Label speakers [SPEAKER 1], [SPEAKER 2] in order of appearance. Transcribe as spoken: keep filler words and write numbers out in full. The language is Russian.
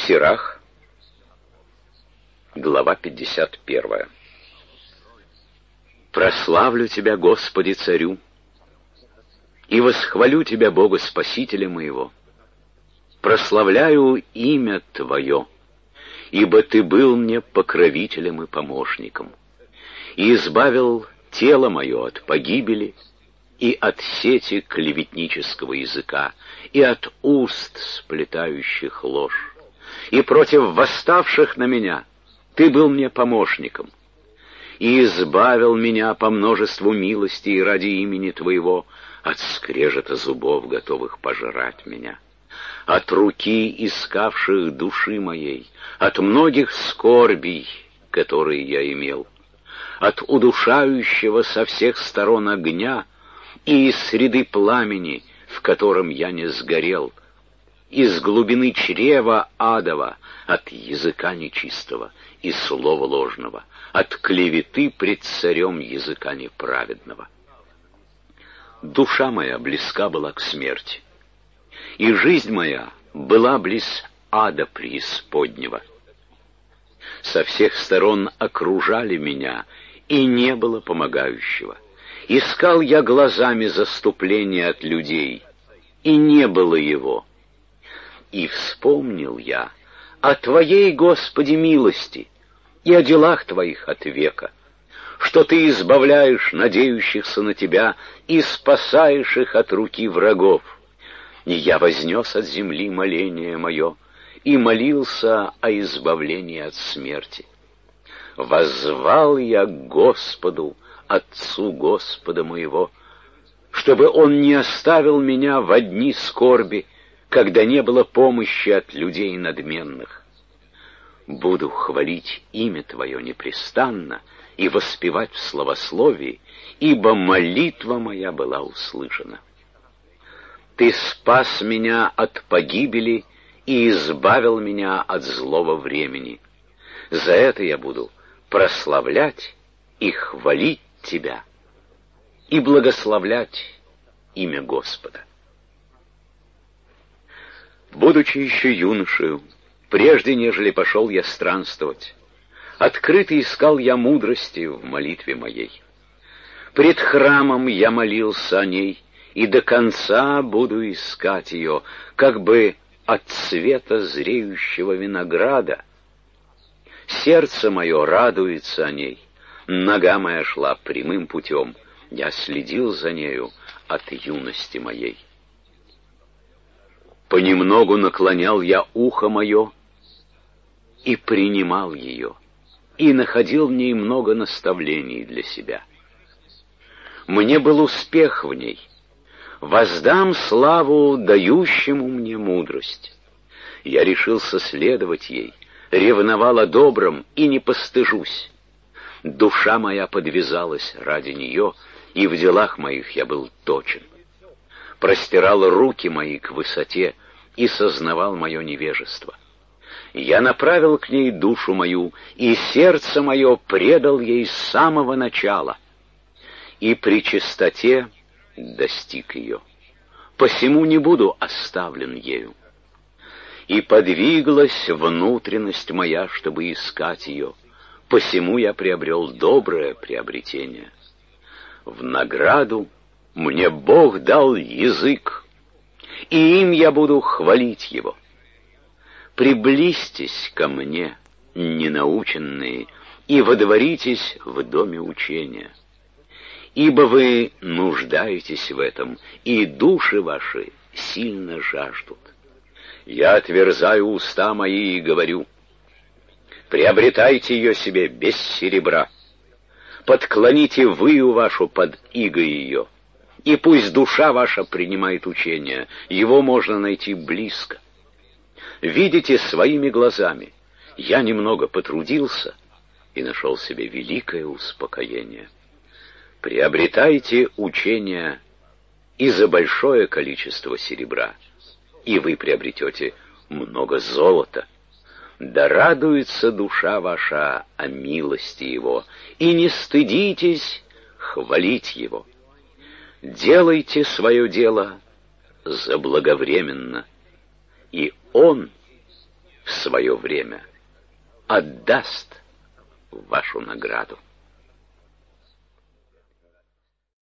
[SPEAKER 1] Сирах, глава пятьдесят первая. Прославлю Тебя, Господи, Царю, и восхвалю Тебя, Бога Спасителя моего. Прославляю имя Твое, ибо Ты был мне покровителем и помощником, и избавил тело мое от погибели и от сети клеветнического языка, и от уст, сплетающих ложь, и против восставших на меня Ты был мне помощником, и избавил меня по множеству милостей ради имени Твоего от скрежета зубов, готовых пожрать меня, от руки искавших души моей, от многих скорбей, которые я имел, от удушающего со всех сторон огня и из среды пламени, в котором я не сгорел, из глубины чрева адова, от языка нечистого и слова ложного, от клеветы пред царем языка неправедного. Душа моя близка была к смерти, и жизнь моя была близ ада преисподнего. Со всех сторон окружали меня, и не было помогающего. Искал я глазами заступления от людей, и не было его. И вспомнил я о Твоей, Господи, милости и о делах Твоих от века, что Ты избавляешь надеющихся на Тебя и спасаешь их от руки врагов. И я вознес от земли моление мое и молился о избавлении от смерти. Воззвал я к Господу, Отцу Господа моего, чтобы Он не оставил меня во дни скорби, когда не было помощи от людей надменных. Буду хвалить имя Твое непрестанно и воспевать в славословии, ибо молитва моя была услышана. Ты спас меня от погибели и избавил меня от злого времени. За это я буду прославлять и хвалить Тебя и благословлять имя Господа. Будучи еще юношею, прежде нежели пошел я странствовать, открыто искал я мудрости в молитве моей. Пред храмом я молился о ней, и до конца буду искать ее, как бы от цвета зреющего винограда. Сердце мое радуется о ней, нога моя шла прямым путем, я следил за нею от юности моей. Понемногу наклонял я ухо мое и принимал ее, и находил в ней много наставлений для себя. Мне был успех в ней. Воздам славу дающему мне мудрость. Я решился следовать ей, ревновал о добром и не постыжусь. Душа моя подвязалась ради нее, и в делах моих я был точен. Простирал руки мои к высоте и сознавал мое невежество. Я направил к ней душу мою, и сердце мое предал ей с самого начала, и при чистоте достиг ее. Посему не буду оставлен ею. И подвиглась внутренность моя, чтобы искать ее, посему я приобрел доброе приобретение. В награду мне Бог дал язык, и им я буду хвалить его. Приблизьтесь ко мне, ненаученные, и водворитесь в доме учения. Ибо вы нуждаетесь в этом, и души ваши сильно жаждут. Я отверзаю уста мои и говорю: приобретайте ее себе без серебра, подклоните выю вашу под иго ее, и пусть душа ваша принимает учение, его можно найти близко. Видите своими глазами, я немного потрудился и нашел себе великое успокоение. Приобретайте учение и за большое количество серебра, и вы приобретете много золота. Да радуется душа ваша о милости его, и не стыдитесь хвалить его. Делайте свое дело заблаговременно, и он в свое время отдаст вашу награду.